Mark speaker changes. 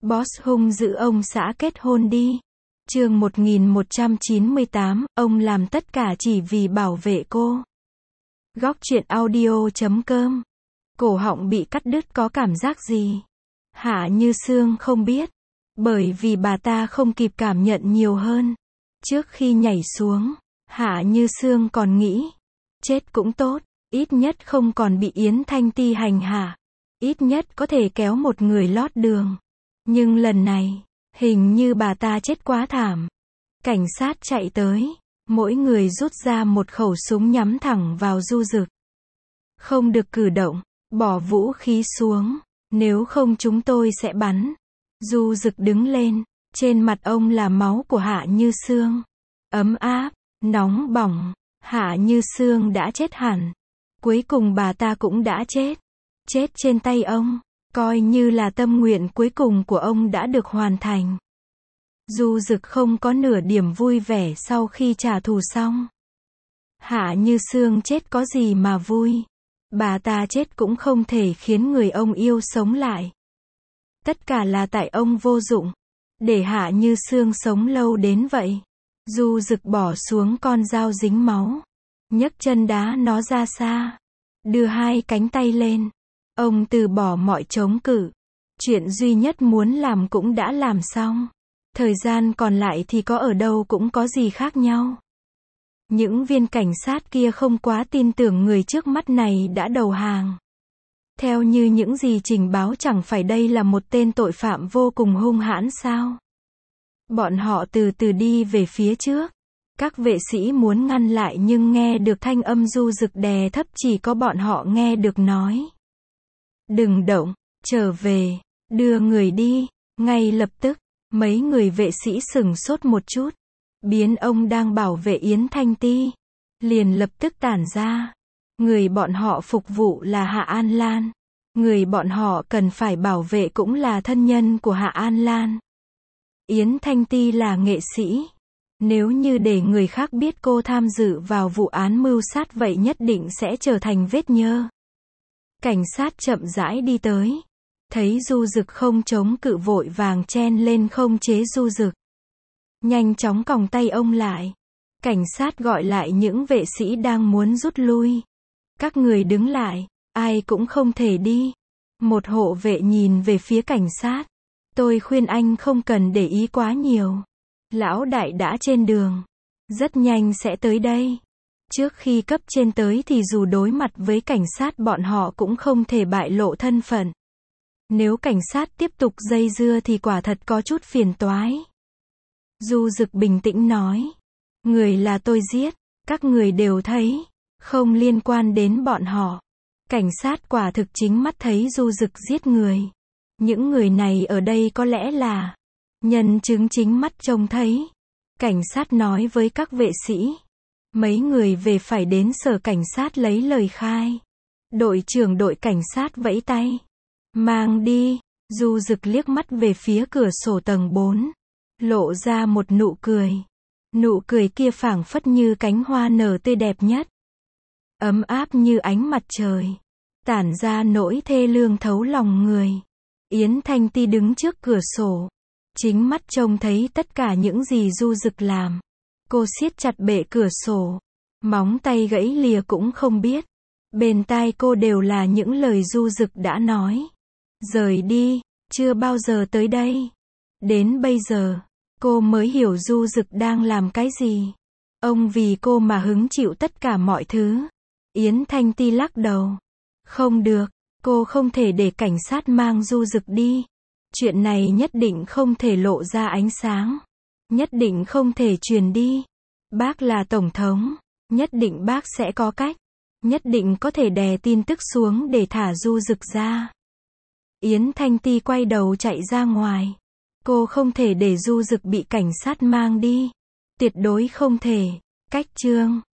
Speaker 1: Boss hung dữ ông xã kết hôn đi. Chương 1198, ông làm tất cả chỉ vì bảo vệ cô. Góc truyện audio.com. Cổ họng bị cắt đứt có cảm giác gì? Hạ Như Sương không biết. Bởi vì bà ta không kịp cảm nhận nhiều hơn. Trước khi nhảy xuống, Hạ Như Sương còn nghĩ, chết cũng tốt, ít nhất không còn bị Yến Thanh Ti hành hạ. Ít nhất có thể kéo một người lót đường. Nhưng lần này, hình như bà ta chết quá thảm. Cảnh sát chạy tới, mỗi người rút ra một khẩu súng nhắm thẳng vào Du Dực. Không được cử động, bỏ vũ khí xuống, nếu không chúng tôi sẽ bắn. Du Dực đứng lên, trên mặt ông là máu của Hạ Như Sương. Ấm áp, nóng bỏng, Hạ Như Sương đã chết hẳn. Cuối cùng bà ta cũng đã chết. Chết trên tay ông, coi như là tâm nguyện cuối cùng của ông đã được hoàn thành. Du Dực không có nửa điểm vui vẻ sau khi trả thù xong. Hạ Như Sương chết có gì mà vui. Bà ta chết cũng không thể khiến người ông yêu sống lại. Tất cả là tại ông vô dụng. Để Hạ Như Sương sống lâu đến vậy. Du Dực bỏ xuống con dao dính máu. Nhấc chân đá nó ra xa. Đưa hai cánh tay lên. Ông từ bỏ mọi chống cự. Chuyện duy nhất muốn làm cũng đã làm xong. Thời gian còn lại thì có ở đâu cũng có gì khác nhau. Những viên cảnh sát kia không quá tin tưởng người trước mắt này đã đầu hàng. Theo như những gì trình báo chẳng phải đây là một tên tội phạm vô cùng hung hãn sao? Bọn họ từ từ đi về phía trước. Các vệ sĩ muốn ngăn lại nhưng nghe được thanh âm Du Dực đè thấp chỉ có bọn họ nghe được nói. Đừng động, trở về, đưa người đi, ngay lập tức, mấy người vệ sĩ sửng sốt một chút. Biến ông đang bảo vệ Yến Thanh Ti. Liền lập tức tản ra. Người bọn họ phục vụ là Hạ An Lan. Người bọn họ cần phải bảo vệ cũng là thân nhân của Hạ An Lan. Yến Thanh Ti là nghệ sĩ. Nếu như để người khác biết cô tham dự vào vụ án mưu sát vậy nhất định sẽ trở thành vết nhơ. Cảnh sát chậm rãi đi tới. Thấy Du Dực không chống cự vội vàng chen lên không chế Du Dực. Nhanh chóng còng tay ông lại. Cảnh sát gọi lại những vệ sĩ đang muốn rút lui. Các người đứng lại, ai cũng không thể đi. Một hộ vệ nhìn về phía cảnh sát. Tôi khuyên anh không cần để ý quá nhiều. Lão đại đã trên đường. Rất nhanh sẽ tới đây. Trước khi cấp trên tới thì dù đối mặt với cảnh sát bọn họ cũng không thể bại lộ thân phận. Nếu cảnh sát tiếp tục dây dưa thì quả thật có chút phiền toái. Du Dực bình tĩnh nói. Người là tôi giết, các người đều thấy, không liên quan đến bọn họ. Cảnh sát quả thực chính mắt thấy Du Dực giết người. Những người này ở đây có lẽ là nhân chứng chính mắt trông thấy. Cảnh sát nói với các vệ sĩ. Mấy người về phải đến sở cảnh sát lấy lời khai. Đội trưởng đội cảnh sát vẫy tay. Mang đi. Du Dực liếc mắt về phía cửa sổ tầng 4. Lộ ra một nụ cười. Nụ cười kia phảng phất như cánh hoa nở tươi đẹp nhất. Ấm áp như ánh mặt trời. Tản ra nỗi thê lương thấu lòng người. Yến Thanh Ti đứng trước cửa sổ. Chính mắt trông thấy tất cả những gì Du Dực làm. Cô siết chặt bệ cửa sổ. Móng tay gãy lìa cũng không biết. Bên tai cô đều là những lời Du Dực đã nói. Rời đi, chưa bao giờ tới đây. Đến bây giờ, cô mới hiểu Du Dực đang làm cái gì. Ông vì cô mà hứng chịu tất cả mọi thứ. Yến Thanh Ti lắc đầu. Không được, cô không thể để cảnh sát mang Du Dực đi. Chuyện này nhất định không thể lộ ra ánh sáng. Nhất định không thể truyền đi. Bác là tổng thống. Nhất định bác sẽ có cách. Nhất định có thể đè tin tức xuống để thả Du Dực ra. Yến Thanh Ti quay đầu chạy ra ngoài. Cô không thể để Du Dực bị cảnh sát mang đi. Tuyệt đối không thể. Cách chương